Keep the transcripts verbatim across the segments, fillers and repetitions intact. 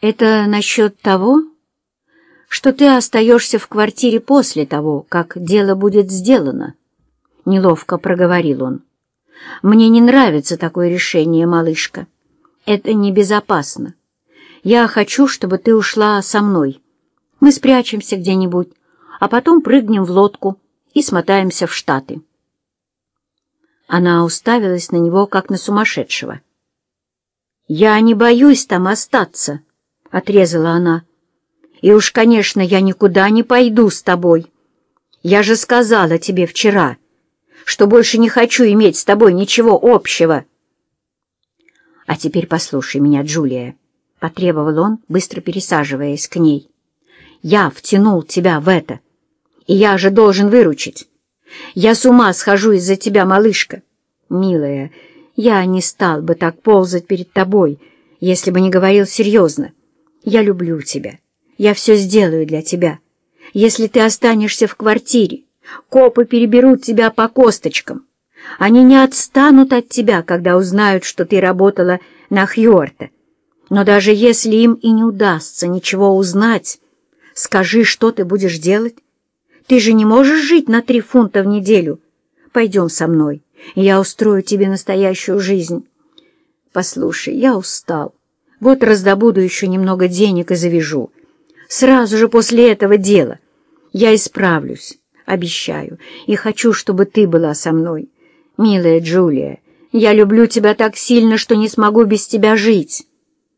Это насчет того, что ты остаешься в квартире после того, как дело будет сделано, — неловко проговорил он. Мне не нравится такое решение, малышка. Это небезопасно. Я хочу, чтобы ты ушла со мной. Мы спрячемся где-нибудь, а потом прыгнем в лодку и смотаемся в Штаты. Она уставилась на него, как на сумасшедшего. «Я не боюсь там остаться», — отрезала она. «И уж, конечно, я никуда не пойду с тобой. Я же сказала тебе вчера, что больше не хочу иметь с тобой ничего общего». «А теперь послушай меня, Джулия», — потребовал он, быстро пересаживаясь к ней. «Я втянул тебя в это, и я же должен выручить. Я с ума схожу из-за тебя, малышка. Милая, я не стал бы так ползать перед тобой, если бы не говорил серьезно. Я люблю тебя. Я все сделаю для тебя. Если ты останешься в квартире, копы переберут тебя по косточкам. Они не отстанут от тебя, когда узнают, что ты работала на Хьюарта. Но даже если им и не удастся ничего узнать, скажи, что ты будешь делать? Ты же не можешь жить на три фунта в неделю. Пойдем со мной, и я устрою тебе настоящую жизнь. Послушай, я устал. Вот раздобуду еще немного денег и завяжу. Сразу же после этого дела я исправлюсь, обещаю, и хочу, чтобы ты была со мной. Милая Джулия, я люблю тебя так сильно, что не смогу без тебя жить».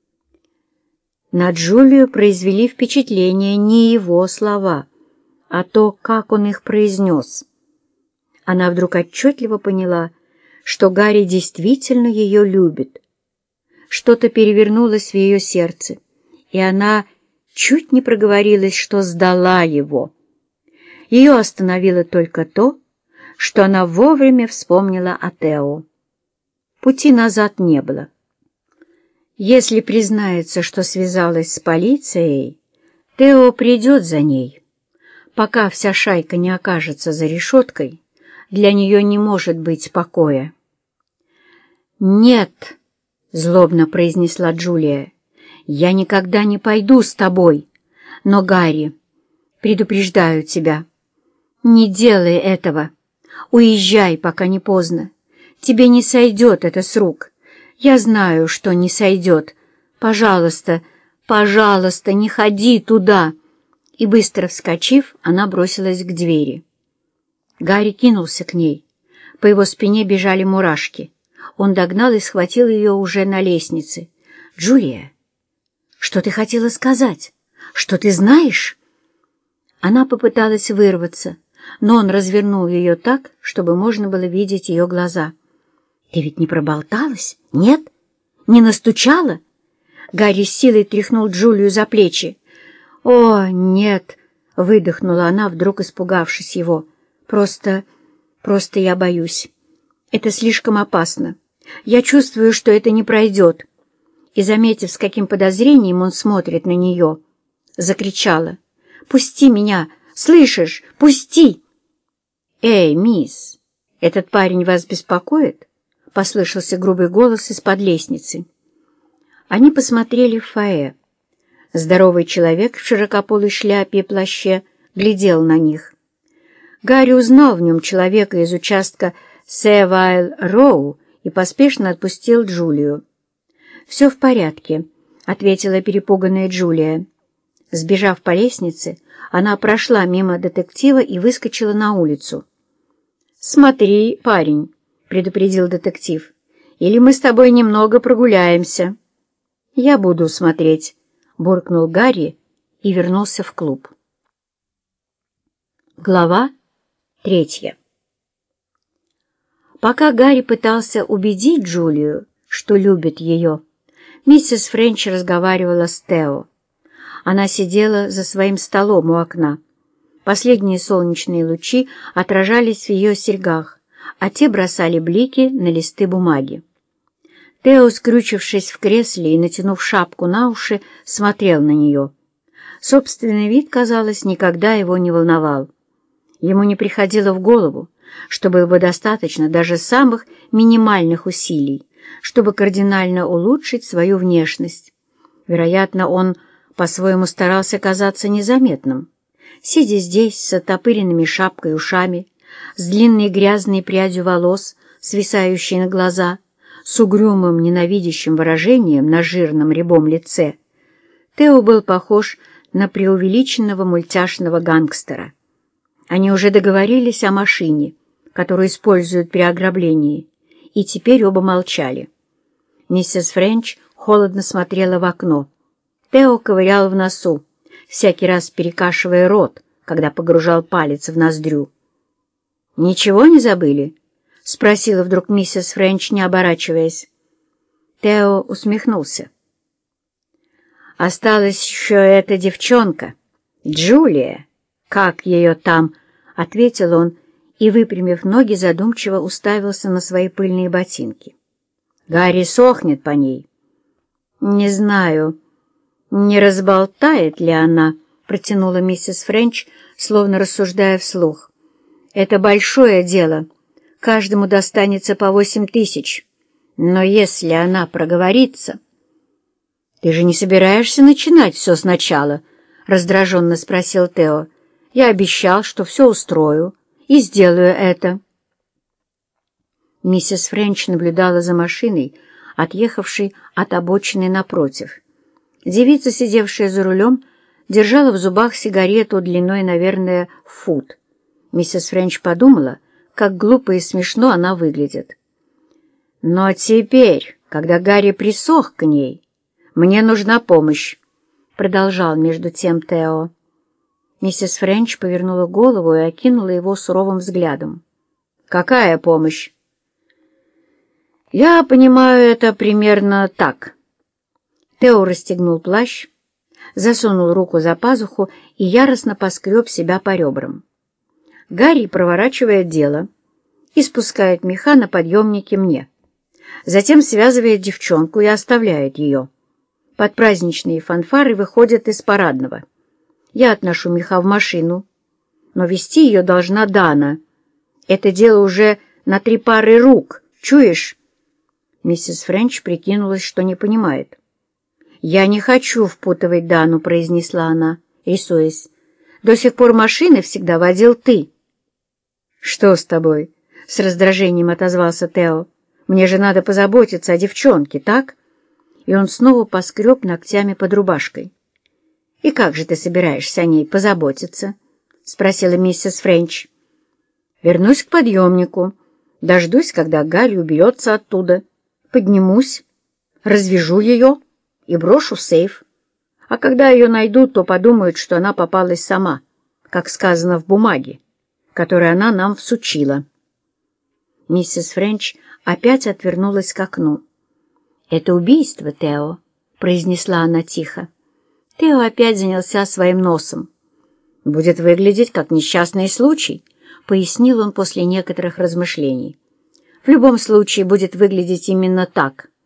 На Джулию произвели впечатление не его слова, а то, как он их произнес. Она вдруг отчетливо поняла, что Гарри действительно ее любит. Что-то перевернулось в ее сердце, и она чуть не проговорилась, что сдала его. Ее остановило только то, что она вовремя вспомнила о Тео. Пути назад не было. Если признается, что связалась с полицией, Тео придет за ней. Пока вся шайка не окажется за решеткой, для нее не может быть покоя. «Нет», — злобно произнесла Джулия, — «я никогда не пойду с тобой. Но, Гарри, предупреждаю тебя, не делай этого. Уезжай, пока не поздно. Тебе не сойдет это с рук. Я знаю, что не сойдет. Пожалуйста, пожалуйста, не ходи туда». И, быстро вскочив, она бросилась к двери. Гарри кинулся к ней. По его спине бежали мурашки. Он догнал и схватил ее уже на лестнице. «Джулия, что ты хотела сказать? Что ты знаешь?» Она попыталась вырваться, но он развернул ее так, чтобы можно было видеть ее глаза. «Ты ведь не проболталась? Нет? Не настучала?» Гарри с силой тряхнул Джулию за плечи. «О, нет!» — выдохнула она, вдруг испугавшись его. «Просто... просто я боюсь. Это слишком опасно. Я чувствую, что это не пройдет». И, заметив, с каким подозрением он смотрит на нее, закричала: «Пусти меня! Слышишь? Пусти!» «Эй, мисс, этот парень вас беспокоит?» — послышался грубый голос из-под лестницы. Они посмотрели в фойе. Здоровый человек в широкополой шляпе и плаще глядел на них. Гарри узнал в нем человека из участка Сэвайл-Роу и поспешно отпустил Джулию. «Все в порядке», — ответила перепуганная Джулия. Сбежав по лестнице, она прошла мимо детектива и выскочила на улицу. «Смотри, парень», — предупредил детектив, — «или мы с тобой немного прогуляемся». «Я буду смотреть», — буркнул Гарри и вернулся в клуб. Глава третья. Пока Гарри пытался убедить Джулию, что любит ее, миссис Френч разговаривала с Тео. Она сидела за своим столом у окна. Последние солнечные лучи отражались в ее серьгах, а те бросали блики на листы бумаги. Тео, скрючившись в кресле и натянув шапку на уши, смотрел на нее. Собственный вид, казалось, никогда его не волновал. Ему не приходило в голову, что было бы достаточно даже самых минимальных усилий, чтобы кардинально улучшить свою внешность. Вероятно, он по-своему старался казаться незаметным, сидя здесь с оттопыренными шапкой ушами, с длинной грязной прядью волос, свисающей на глаза, с угрюмым ненавидящим выражением на жирном рябом лице. Тео был похож на преувеличенного мультяшного гангстера. Они уже договорились о машине, которую используют при ограблении, и теперь оба молчали. Миссис Френч холодно смотрела в окно. Тео ковырял в носу, всякий раз перекашивая рот, когда погружал палец в ноздрю. «Ничего не забыли?» — спросила вдруг миссис Френч, не оборачиваясь. Тео усмехнулся. «Осталась еще эта девчонка, Джулия, как ее там?» — ответил он и, выпрямив ноги, задумчиво уставился на свои пыльные ботинки. «Гарри сохнет по ней». «Не знаю, не разболтает ли она?» — протянула миссис Френч, словно рассуждая вслух. «Это большое дело. Каждому достанется по восемь тысяч. Но если она проговорится...» «Ты же не собираешься начинать все сначала?» — раздраженно спросил Тео. «Я обещал, что все устрою, и сделаю это». Миссис Френч наблюдала за машиной, отъехавшей от обочины напротив. Девица, сидевшая за рулем, держала в зубах сигарету длиной, наверное, в фут. Миссис Френч подумала, как глупо и смешно она выглядит. «Но теперь, когда Гарри присох к ней, мне нужна помощь», — продолжал между тем Тео. Миссис Френч повернула голову и окинула его суровым взглядом. «Какая помощь?» «Я понимаю это примерно так». Тео расстегнул плащ, засунул руку за пазуху и яростно поскреб себя по ребрам. Гарри проворачивает дело и спускает меха на подъемнике мне. Затем связывает девчонку и оставляет ее. Под праздничные фанфары выходят из парадного. Я отношу меха в машину, но вести ее должна Дана. Это дело уже на три пары рук, чуешь? Миссис Френч прикинулась, что не понимает. «Я не хочу впутывать Дану», — произнесла она, рисуясь. «До сих пор машины всегда водил ты». «Что с тобой?» — с раздражением отозвался Тео. «Мне же надо позаботиться о девчонке, так?» И он снова поскреб ногтями под рубашкой. «И как же ты собираешься о ней позаботиться?» — спросила миссис Френч. «Вернусь к подъемнику, дождусь, когда Гарри уберется оттуда, поднимусь, развяжу ее и брошу в сейф. А когда ее найдут, то подумают, что она попалась сама, как сказано в бумаге, которую она нам всучила». Миссис Френч опять отвернулась к окну. «Это убийство, Тео», — произнесла она тихо. Тео опять занялся своим носом. «Будет выглядеть как несчастный случай», — пояснил он после некоторых размышлений. «В любом случае будет выглядеть именно так.